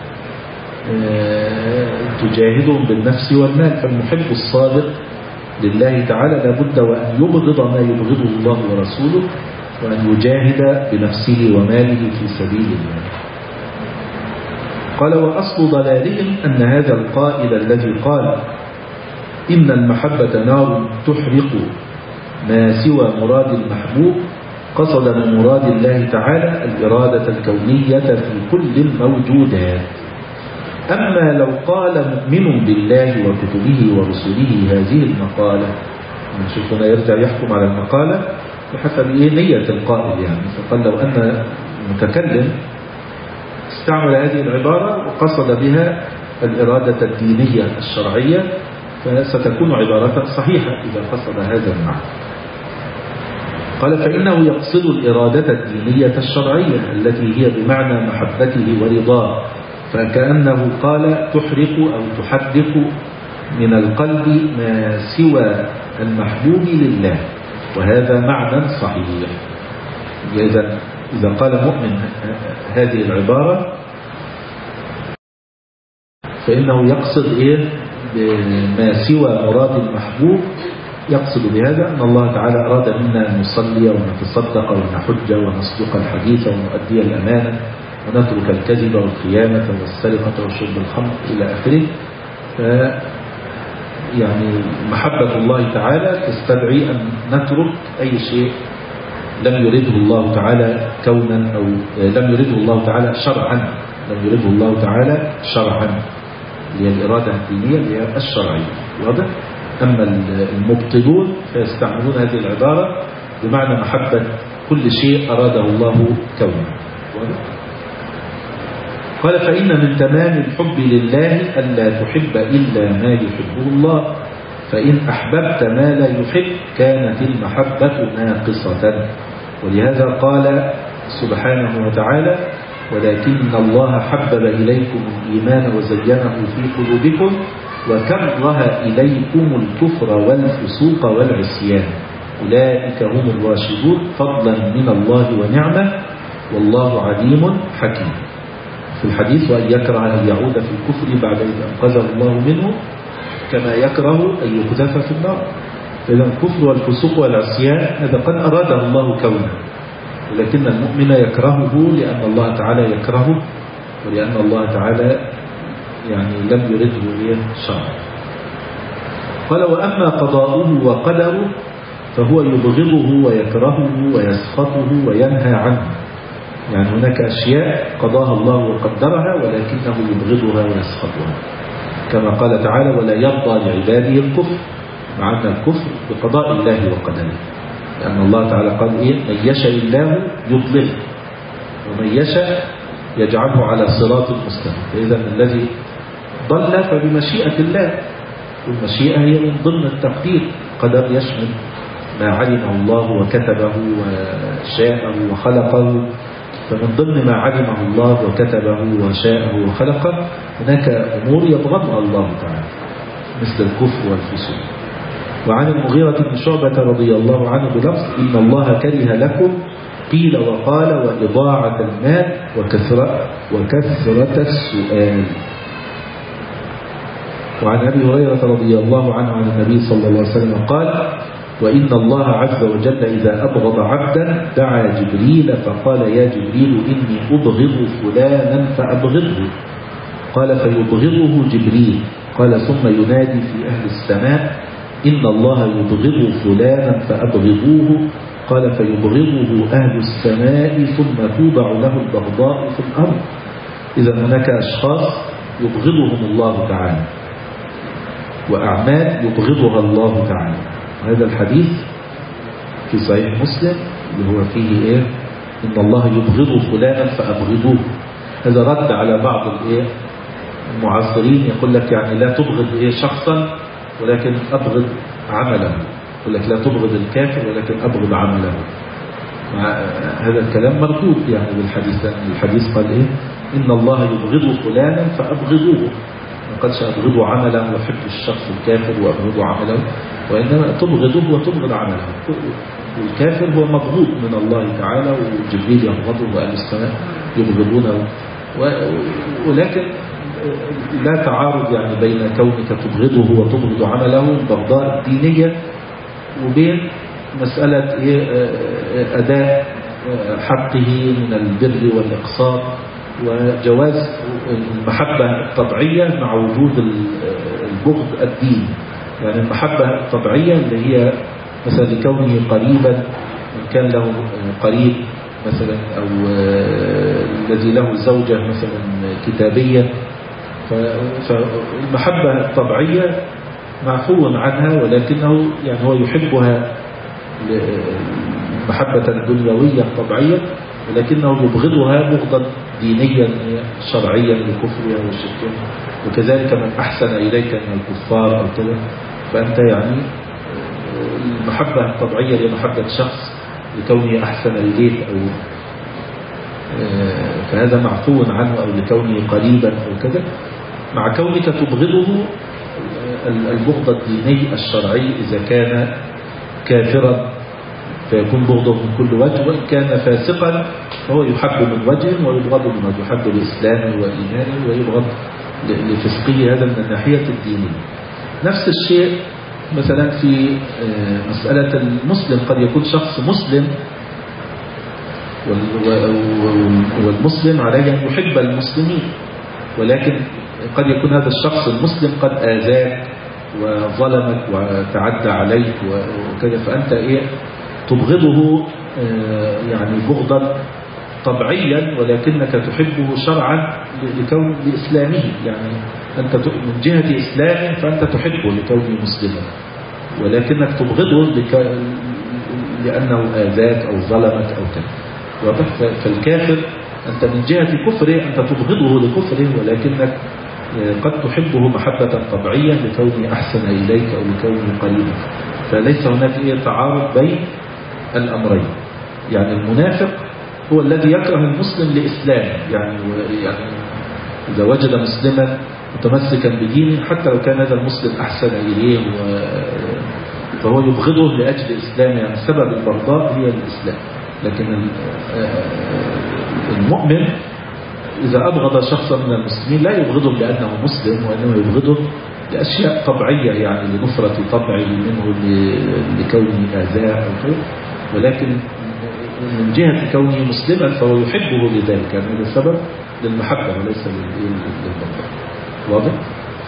تجاهدهم بالنفس والمال. فالمحب الصادق لله تعالى لابد وأن يبغض ما يبغضه الله ورسوله، وأن يجاهد بنفسه وماله في سبيل الله. قال وأصل ضلالهم أن هذا القائل الذي قال إن المحبة نار تحرق ما سوى مراد المحبوب قصد من مراد الله تعالى الإرادة الكونية في كل الموجودات. أما لو قال مؤمن بالله وكتبه ورسله هذه المقالة، نشوف هنا يرجع يحكم على المقالة بحسب نية القائل، يعني فقال لو أن المتكلم استعمل هذه العبارة وقصد بها الإرادة الدينية الشرعية فستكون عبارة صحيحة إذا قصد هذا المعنى. قال فإنه يقصد الإرادة الدينية الشرعية التي هي بمعنى محبته ورضاه، فكأنه قال تحرق أو تحرق من القلب ما سوى المحبوب لله، وهذا معنى صحيح. إذا إذا قال مؤمن هذه العبارة فإنه يقصد إيه بما سوى مراد المحبوب، يقصد بهذا أن الله تعالى أراد منا أن نصلي ونتصدق ونحج ونصدق الحديث ونؤدي الأمانة ونترك الكذب والخيانة والسرقة وشرب الخمر إلى آخره. ف يعني محبة الله تعالى تستدعي أن نترك أي شيء لم يرده الله تعالى كونا أو لم يرده الله تعالى شرعا، لم يرده الله تعالى شرعا هي الإرادة الدينية اللي هي الشرعية، واضح؟ أما المبطلون فيستعملون هذه العبارة بمعنى محبة كل شيء أراده الله كونا، واضح؟ قال فإن من تمام الحب لله ألا تحب إلا ما يحبه الله، فإن أحببت ما لا يحب كانت المحبة ناقصة. ولهذا قال سبحانه وتعالى ولكن الله حبب إليكم الإيمان وزينه في قلوبكم وكره إليكم الكفر والفسوق والعصيان أولئك هم الراشدون فضلا من الله ونعمة والله عليم حكيم. في الحديث وأن يكره أن يعود في الكفر بعد إذ أنقذه الله منه كما يكره أن يقذف في النار. فإذا الكفر والفسوق والعصيان هذا قد أراده الله كونه، ولكن المؤمن يكرهه لأن الله تعالى يكرهه ولأن الله تعالى يعني لم يرده شرعا. قال وأما قضاؤه وقدره فهو يبغضه ويكرهه ويسخطه وينهى عنه، يعني هناك أشياء قضاها الله وقدرها ولكنه يبغضها ويسخطها، كما قال تعالى ولا يرضى لعباده الكفر، مع أن الكفر بقضاء الله وقدره، لأن الله تعالى قال إيه من يشاء الله يضلله ومن يشاء يجعله على صراط مستقيم. فإذا الذي ضل فبمشيئة الله، والمشيئة هي من ضمن التقدير، قدر يشمل ما علمه الله وكتبه وشاءه وخلقه، فمن ضمن ما علمه الله وكتبه وشاءه وخلقه هناك أمور يبغضها الله تعالى مثل الكفر والفسوق. وعن المغيرة بن شعبة رضي الله عنه بلفظ إن الله كره لكم قيل وقال وإضاعة المال وكثرة, وكثرة السؤال. وعن أبي هريرة رضي الله عنه عن النبي صلى الله عليه وسلم قال وإن الله عز وجل إذا أبغض عبدا دعا جبريل فقال يا جبريل إني أبغض فلانا فأبغضه، قال فيبغضه جبريل، قال ثم ينادي في أهل السماء إن الله يبغض فلانا فأبغضوه، قال فيبغضه أهل السماء ثم توضع له البغضاء في الأرض. إذا هناك أشخاص يبغضهم الله تعالى وأعمال يبغضها الله تعالى. هذا الحديث في صحيح مسلم اللي هو فيه إيه؟ إن الله يبغض فلانا فأبغضوه. هذا رد على بعض الإيه؟ المعاصرين يقول لك يعني لا تبغض إيه شخصا ولكن أبغض عمله، يقول لك لا تبغض الكافر ولكن أبغض عمله. هذا الكلام مردود يعني بالحديث، الحديث قال إيه؟ إن الله يبغض فلانا فأبغضوه، ما قالش أبغض عمله وحب الشخص الكافر وأبغض عمله، وإنما تبغضه وتبغض عمله. والكافر هو مبغوض من الله تعالى وجبريل يبغضه وأهل السماء يبغضونه، ولكن لا تعارض يعني بين كونك تبغضه وتبغض عمله البغضاء الدينية وبين مسألة أداء حقه من البر والإقساط وجواز المحبة الطبيعية مع وجود البغض الديني. يعني المحبة الطبيعية اللي هي مثلا لكونه قريبا من كان له قريب مثلا أو الذي له زوجة مثلا كتابية، فالمحبة الطبيعية معفو عنها، ولكنه يعني هو يحبها محبة دنيوية طبيعية، ولكنه يبغضها بغضا دينيا شرعيا لكفرها وشركها. وكذلك من أحسن إليك من الكفار أو كذا، فأنت يعني المحبة الطبيعية هي محبة شخص لكونه أحسن إليك أو فهذا معفو عنه، أو لكونه قريبا أو كذا، مع كونك تبغضه البغض الديني الشرعي إذا كان كافرا فيكون بغضه من كل وجه، وإن كان فاسقا فهو يحب من وجه ويبغض من وجه، يحب لإسلامه وإيمانه ويبغض لفسقه، هذا من الناحية الدينية. نفس الشيء مثلا في مسألة المسلم، قد يكون شخص مسلم والمسلم عليه أن يحب المسلمين، ولكن قد يكون هذا الشخص المسلم قد آذاك وظلمك وتعدى عليك وكذا، فأنت إيه تبغضه يعني بغضا طبيعيا، ولكنك تحبه شرعا لكون لإسلامه، يعني أنت من جهة إسلامه فأنت تحبه لكونه مسلما، ولكنك تبغضه لك لأنه آذاك أو ظلمك أو كذا. فالكافر أنت من جهة كفره أنت تبغضه لكفره، ولكنك قد تحبه محبة طبيعية لكونه أحسن إليك أو لكونه قريبا. فليس هناك أي تعارض بين الأمرين. يعني المنافق هو الذي يكره المسلم لإسلامه، يعني, يعني إذا وجد مسلما متمسكا بدينه حتى لو كان هذا المسلم أحسن إليه فهو يبغضه لأجل إسلامه، يعني سبب البغضاء هي الإسلام. لكن المؤمن إذا أبغض شخصا من المسلمين لا يبغضه لأنه مسلم، وإنما يبغضه لأشياء طبيعية، يعني لنفرة طبعه منه لكونه آذاه أو كذا، ولكن من جهة كونه مسلما فهو يحبه لذلك، يعني هذا سبب للمحبة وليس للبغضاء. واضح؟ ف...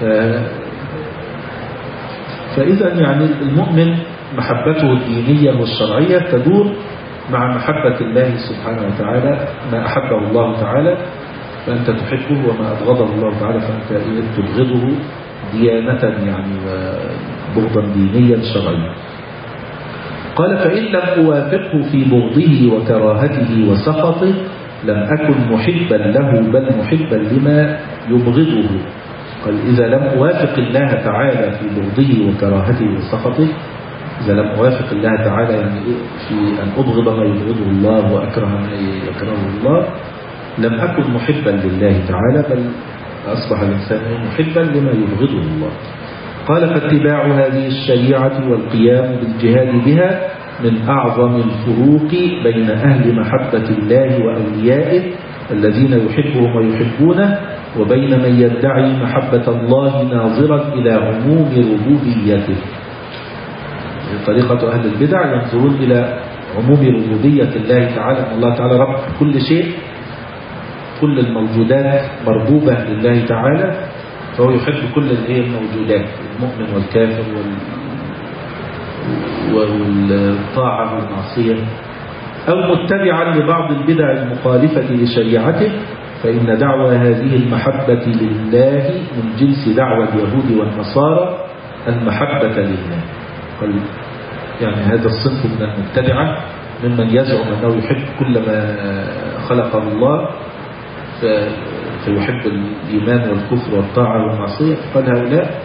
فإذا يعني المؤمن محبته الدينية والشرعية تدور مع محبة الله سبحانه وتعالى، ما أحبه الله تعالى فأنت تحبه، وما أبغضه الله تعالى فأنت تبغضه ديانة يعني وبغضا دينيا شرعيا. قال فإن لم أوافقه في بغضه وكراهته وسخطه لم أكن محبا له بل محبا لما يبغضه. قال إذا لم أوافق الله تعالى في بغضه وكراهته وسخطه، إذا لم أوافق الله تعالى يعني في أن أبغض ما يبغضه الله وأكره ما يكرهه الله، لم أكن محبا لله تعالى بل أصبح الإنسان محبا لما يبغضه الله. قال فاتباع هذه الشريعة والقيام بالجهاد بها من أعظم الفروق بين أهل محبة الله وأوليائه الذين يحبهم ويحبونه وبين من يدعي محبة الله ناظرا إلى عموم ربوبيته. طريقة أهل البدع ينظرون إلى عموم ربوبية الله تعالى، أن الله تعالى رب كل شيء، كل الموجودات مربوبة لله تعالى، فهو يحب كل الموجودات، المؤمن والكافر والطاعة والمعصية. أو متبعا لبعض البدع المخالفة لشريعته، فإن دعوى هذه المحبة لله من جنس دعوى اليهود والنصارى المحبة لله. يعني هذا الصنف من المبتدعة ممن يزعم أنه يحب كل ما خلقه الله فيحب الإيمان والكفر والطاعة والمعصية. قال هؤلاء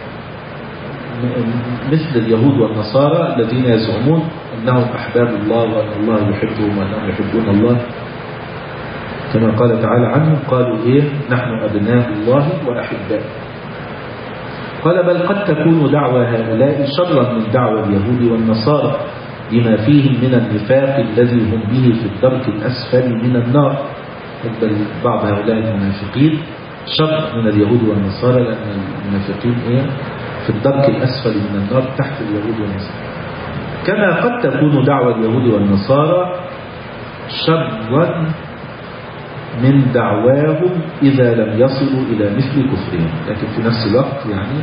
مثل اليهود والنصارى الذين يزعمون أنهم أحباب الله وأن الله يحبهم وأنهم يحبون الله، كما قال تعالى عنهم قالوا إيه نحن أبناء الله وأحباء. قال بل قد تكون دعوى هؤلاء شرا من دعوى اليهود والنصارى لما فيهم من النفاق الذي هم به في الدرك الأسفل من النار. بل بعض هؤلاء المنافقين شر من اليهود والنصارى، لأن المنافقين إيه في الدرك الأسفل من النار تحت اليهود والنصارى. كما قد تكون دعوى اليهود والنصارى شرا من دعواهم إذا لم يصلوا إلى مثل كفرهم، لكن في نفس الوقت يعني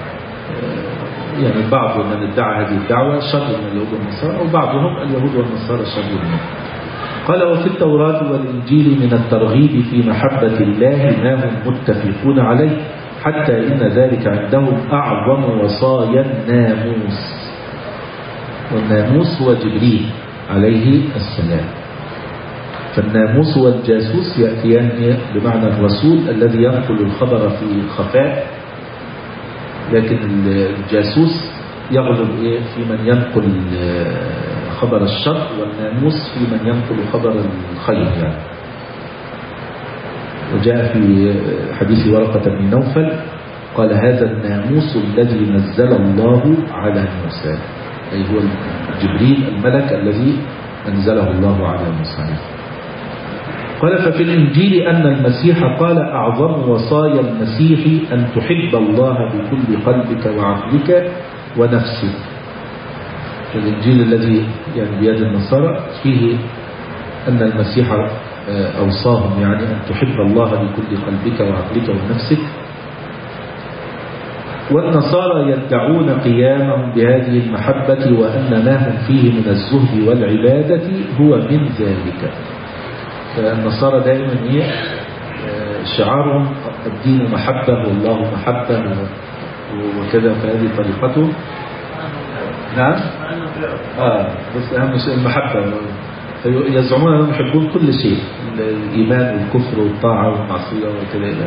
يعني بعض من ادعى هذه الدعوة شر من اليهود والنصارى، وبعضهم اليهود والنصارى شر منهم. قال وفي التوراة والإنجيل من الترغيب في محبة الله ما هم متفقون عليه، حتى إن ذلك عندهم أعظم وصايا الناموس، والناموس هو جبريل عليه السلام. فالناموس والجاسوس يأتيان بمعنى الرسول الذي ينقل الخبر في خفاء، لكن الجاسوس يغلب إيه في من ينقل خبر الشر، والناموس في من ينقل خبر الخير يعني. وجاء في حديث ورقة بن نوفل قال هذا الناموس الذي نزل الله على موسى، أي هو جبريل الملك الذي أنزله الله على موسى. قال ففي الإنجيل أن المسيح قال أعظم وصايا المسيح أن تحب الله بكل قلبك وعقلك ونفسك. الإنجيل الذي يعني بيد النصارى فيه أن المسيح أوصاهم يعني أن تحب الله بكل قلبك وعقلك ونفسك، والنصارى يدعون قيامهم بهذه المحبة وأن ما هم فيه من الزهد والعبادة هو من ذلك. فالنصارى دائما هي شعارهم الدين محبة والله محبة وكذا، فهذه طريقته. نعم آه بس أهم شيء المحبة. يزعمون أنهم يحبون كل شيء، الإيمان والكفر والطاعة والمعصية وكذا إلى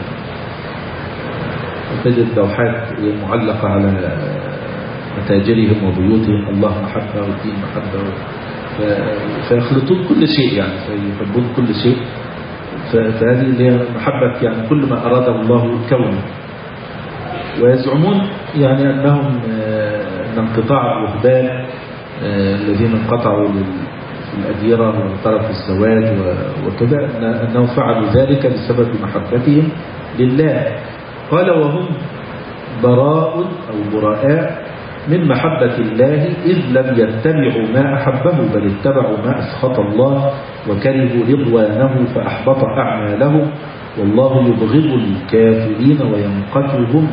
تجد لوحات معلقة على متاجرهم وبيوتهم الله محبة والدين محبة، فيخلطون كل شيء يعني، فيحبون كل شيء. فهذه اللي هي محبة يعني كل ما أراده الله كونه. ويزعمون يعني أنهم أن انقطاع الرهبان الذين انقطعوا الأديرة وتركوا الزواج وكذا أنهم فعلوا ذلك بسبب محبتهم لله. قال وهم براء أو براء من محبة الله إذ لم يتبعوا ما أحبه، بل اتبعوا ما أسخط الله وكرهوا رضوانه فأحبط أعمالهم، والله يبغض الكافرين ويمقتهم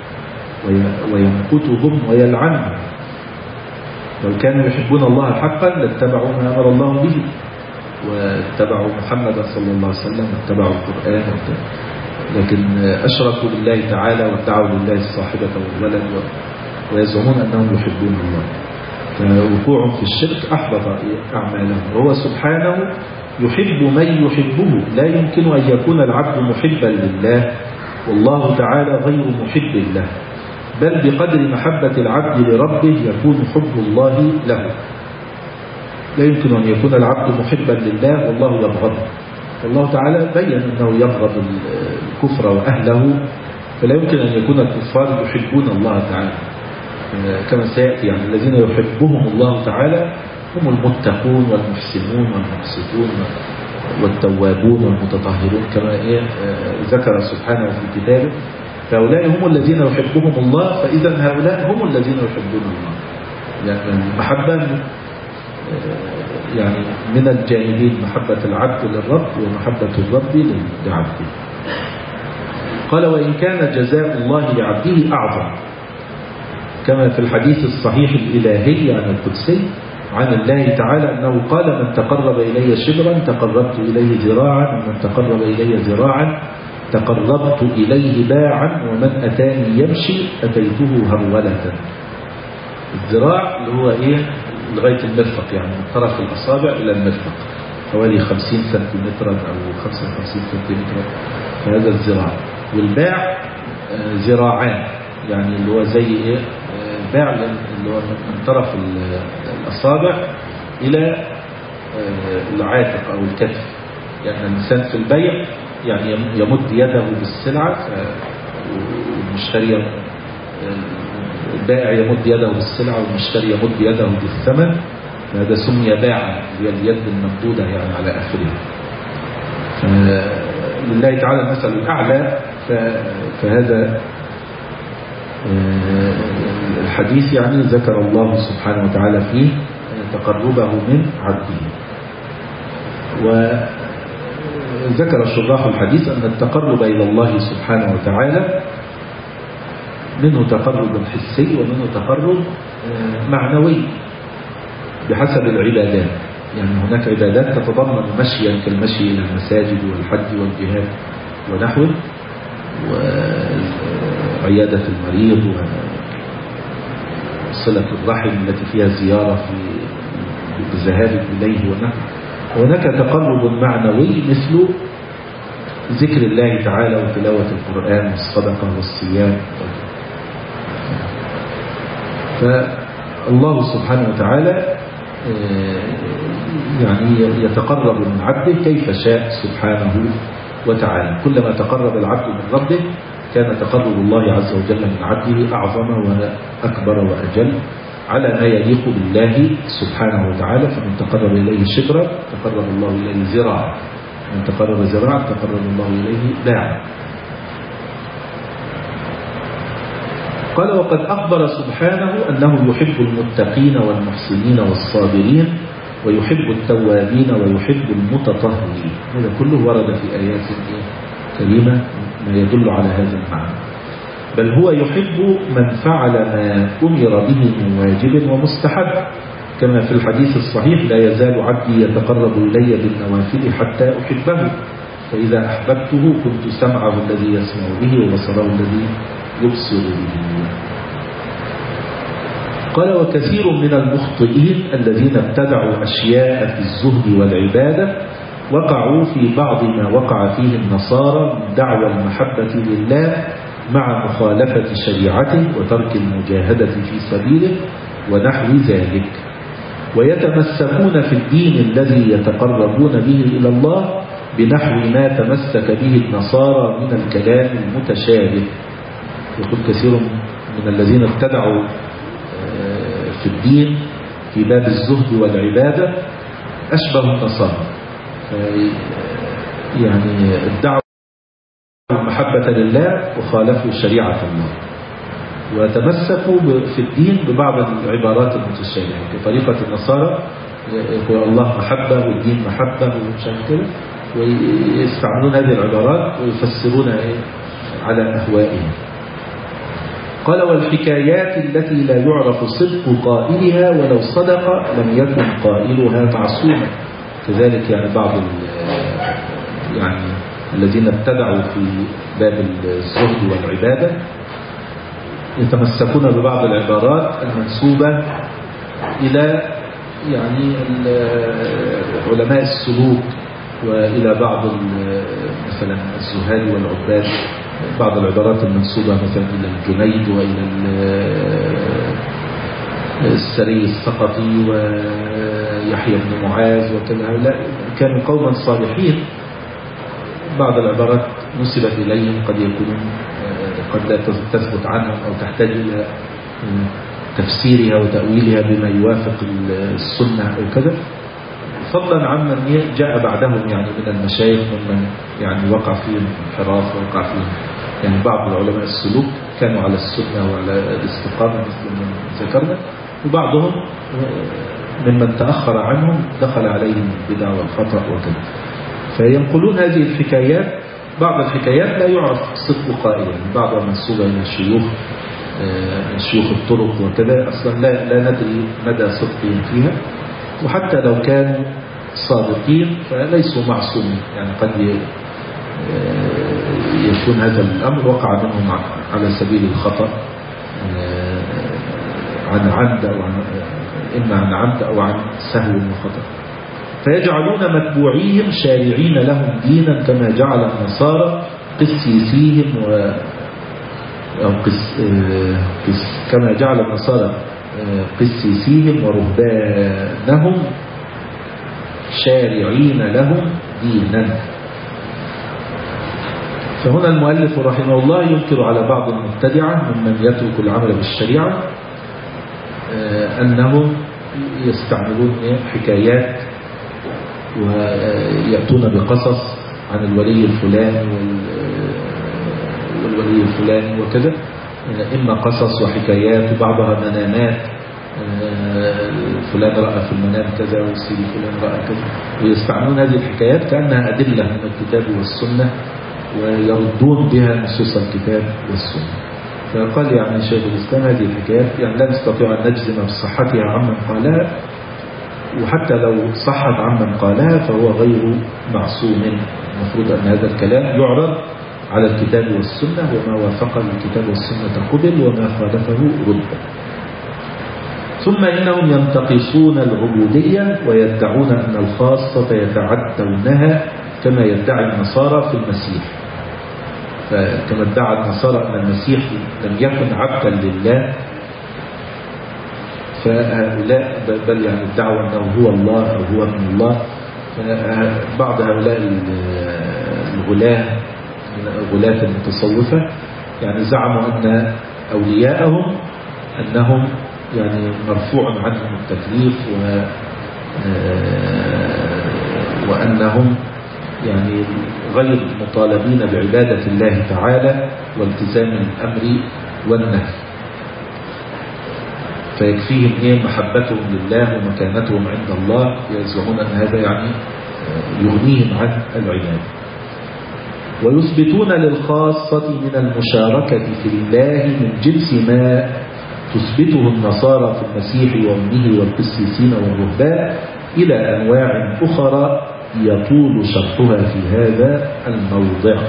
ويمقتهم ويلعنهم. لو كانوا يحبون الله حقا لاتبعوا ما أمر الله به، واتبعوا محمدا صلى الله عليه وسلم واتبعوا القرآن، لكن أشركوا بالله تعالى وادعوا لله الصاحبة والولد ويزعمون أنهم يحبون الله. فوقوعهم في الشرك أحبط أعمالهم، وهو سبحانه يحب من يحبه، لا يمكن أن يكون العبد محبا لله والله تعالى غير محب له، بل بقدر محبة العبد لربه يكون حب الله له. لا يمكن أن يكون العبد محبا لله والله يبغضه. الله تعالى بين أنه يبغض الكفر وأهله، فلا يمكن أن يكون الكفار يحبون الله تعالى كما سيأتي. يعني الذين يحبهم الله تعالى هم المتقون والمحسنون والمقسطون والتوابون والمتطهرون كما ذكر سبحانه في كتابه. فهؤلاء هم الذين يحبهم الله، فإذا هؤلاء هم الذين يحبون الله. لأن المحبة يعني من الجانبين، محبة العبد للرب ومحبة الرب لعبده. قال وإن كان جزاء الله لعبده أعظم، كما في الحديث الصحيح الإلهي عن القدسي عن الله تعالى أنه قال من تقرب إلي شبرا تقربت إليه ذراعا، ومن تقرب إلي ذراعا تقربت إليه باعا، ومن أتاني يمشي أتيته هرولة. الذراع اللي هو إيه؟ لغاية المرفق، يعني من طرف الأصابع إلى المرفق حوالي خمسين سنتيمتر أو خمسة وخمسين سنتيمتر، فهذا الذراع. والباع ذراعان، يعني اللي هو زي إيه؟ باع اللي هو من طرف الأصابع إلى العاتق أو الكتف، يعني الإنسان في البيع يعني يمد يده بالسلعة، والمشتري البائع يمد يده بالسلعة والمشتري يمد يده بالثمن، هذا سمي باعا، هي اليد الممدودة يعني على آخرها. لله تعالى المثل الأعلى. فهذا الحديث يعني ذكر الله سبحانه وتعالى فيه تقربه من عبده. وذكر شراح الحديث أن التقرب إلى الله سبحانه وتعالى منه تقرب حسي ومنه تقرب معنوي بحسب العبادات. يعني هناك عبادات تتضمن مشيا كالمشي إلى المساجد والحج والجهاد ونحوه، وعيادة المريض وصلة الرحم التي فيها زيارة في الذهاب إليه ونحوه. وهناك تقرب معنوي مثل ذكر الله تعالى وتلاوة القرآن والصدقة والصيام. فالله سبحانه وتعالى يعني يتقرب من عبده كيف شاء سبحانه وتعالى. كلما تقرب العبد من ربه كان تقرب الله عز وجل من عبده أعظم وأكبر وأجل على ما يليق بالله سبحانه وتعالى. فمن تقرب إليه شبرا تقرب الله إليه ذراعا، من تقرب ذراعا تقرب الله إليه باعا. قال وقد أخبر سبحانه أنه يحب المتقين والمحسنين والصابرين ويحب التوابين ويحب المتطهرين. هذا كله ورد في آيات كريمة ما يدل على هذا المعنى. بل هو يحب من فعل ما أمر به من واجب ومستحب، كما في الحديث الصحيح لا يزال عبدي يتقرب إلي بالنوافل حتى أحبه، فإذا أحببته كنت سمعه الذي يسمع به وبصره الذي يبصر به. قال وكثير من المخطئين الذين ابتدعوا أشياء في الزهد والعبادة وقعوا في بعض ما وقع فيه النصارى من دعوى المحبة لله مع مخالفة شريعته وترك المجاهدة في سبيله ونحو ذلك، ويتمسكون في الدين الذي يتقربون به إلى الله بنحو ما تمسك به النصارى من الكلام المتشابه. يقول كثير من الذين ابتدعوا في الدين في باب الزهد والعبادة أشبه النصارى، يعني ادعوا المحبة لله وخالفوا شريعة الله، وتمسكوا في الدين ببعض العبارات المتشابهة بطريقة النصارى، يقول الله محبة والدين محبة ومش كده، ويستعملون هذه العبارات ويفسرونها على أهوائهم. قال والحكايات التي لا يعرف صدق قائلها ولو صدق لم يكن قائلها معصوما. كذلك يعني بعض يعني الذين ابتدعوا في باب الزهد والعبادة يتمسكون ببعض العبارات المنسوبة إلى يعني علماء السلوك وإلى بعض مثلا الزهاد والعباد، بعض العبارات المنسوبة مثلا إلى الجنيد وإلى السري السقطي ويحيى بن معاذ وكذا، هؤلاء كانوا قوما صالحين. بعض العبارات نسبت إليهم قد يكونون قد لا تثبت عنهم أو تحتاج إلى تفسيرها وتأويلها بما يوافق السنة أو كذا، فضلا عن من جاء بعدهم يعني من المشايخ ممن يعني وقع فيهم انحراف ووقع فيهم يعني بعض العلماء السلوك كانوا على السنة وعلى الاستقامة مثل ما ذكرنا، وبعضهم ممن تأخر عنهم دخل عليهم البدع والخطأ وكذا. فينقلون هذه الحكايات. بعض الحكايات لا يعرف صدق قائلا، بعضها منسوبة إلى الشيوخ شيوخ الطرق وكذا، أصلا لا, لا ندري مدى صدقهم فيها. وحتى لو كانوا صادقين فليسوا معصومين، يعني قد يكون هذا الأمر وقع منهم على سبيل الخطأ عن عمد أو عن إما عن عمد أو عن سهو وخطأ. فيجعلون متبوعيهم شارعين لهم دينا كما جعل النصارى قسيسيهم و أو قس... قس... كما جعل النصارى قسيسيهم ورهبانهم شارعين لهم دينا. فهنا المؤلف رحمه الله ينكر على بعض المبتدعة ممن يترك العمل بالشريعة أنهم يستعملون حكايات ويأتون بقصص عن الولي الفلاني والولي الفلاني وكذا، إما قصص وحكايات وبعضها منامات، فلان رأى في المنام كذا والسيدي فلان رأى كذا، ويستعملون هذه الحكايات كأنها أدلة من الكتاب والسنة ويردون بها نصوص الكتاب والسنة. فقال يعني شيخ الإسلام هذه الحكايات يعني لا نستطيع أن نجزم بصحتها عمن قالها، وحتى لو صحت عمن قالها فهو غير معصوم. المفروض أن هذا الكلام يعرض على الكتاب والسنة، وما وافق الكتاب والسنة قبل وما خالفه رد. ثم إنهم ينتقصون العبودية ويدعون أن الخاصة يتعدونها كما يدعي النصارى في المسيح. فكما ادعى النصارى أن المسيح لم يكن عبدا لله، فهؤلاء بل يعني ادعوا أنه هو الله أو هو ابن الله. بعض هؤلاء الغلاة غلاة المتصوفة يعني زعموا أن أولياءهم أنهم يعني مرفوع عنهم التكليف و وأنهم يعني غير مطالبين بعبادة الله تعالى والتزام الأمر والنهي، فيكفيهم إيه محبتهم لله ومكانتهم عند الله. يزعمون أن هذا يعني يغنيهم عن العبادة. ويثبتون للخاصة من المشاركة في الله من جنس ما تثبته النصارى في المسيح وأمه والقسيسين والرهبان إلى أنواع أخرى يطول شرحها في هذا الموضع.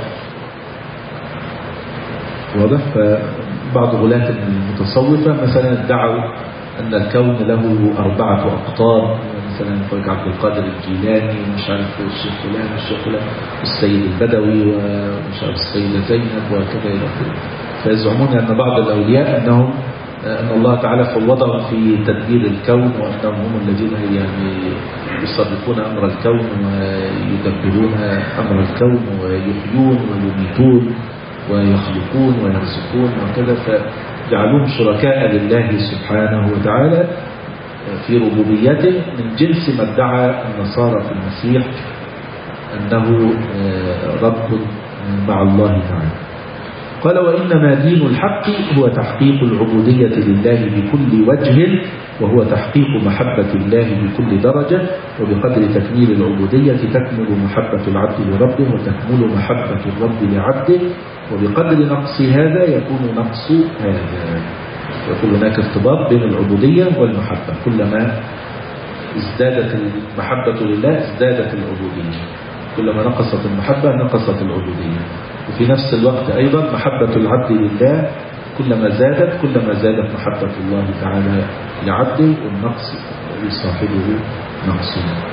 واضح؟ فبعض غلاة المتصوفة مثلا ادعوا أن الكون له أربعة أقطاب، مثلا يقول عبد القادر الجيلاني ومش عارف الشيخ فلان والشيخ فلان والسيد البدوي ومش عارف السيدة زينب وكذا إلى آخره. فيزعمون أن بعض الأولياء أنهم أن الله تعالى فوضهم في تدبير الكون، وأنهم هم الذين يعني يصرفون أمر الكون ويدبرون أمر الكون ويحيون ويميتون ويخلقون ويرزقون وكذا، فجعلوهم شركاء لله سبحانه وتعالى في ربوبيته من جنس ما ادعى النصارى في المسيح أنه رب مع الله تعالى. قال وإنما دين الحق هو تحقيق العبودية لله بكل وجه، وهو تحقيق محبة الله بكل درجة، وبقدر تكميل العبودية تكمل محبة العبد لربه وتكمل محبة الرب لعبده، وبقدر نقص هذا يكون نقص هذا. يكون هناك ارتباط بين العبودية والمحبة، كلما ازدادت المحبة لله ازدادت العبودية، كلما نقصت المحبة نقصت العبودية. وفي نفس الوقت أيضا محبة العبد لله كلما زادت كلما زادت محبة الله تعالى لعبده، والنقص يصاحبه نقص.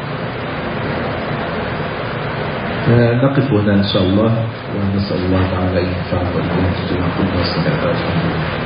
نقف هنا إن شاء الله، ونسأل الله تعالى أن ينفعنا وإياكم بما قلنا. والصلاة والسلام على رسول الله.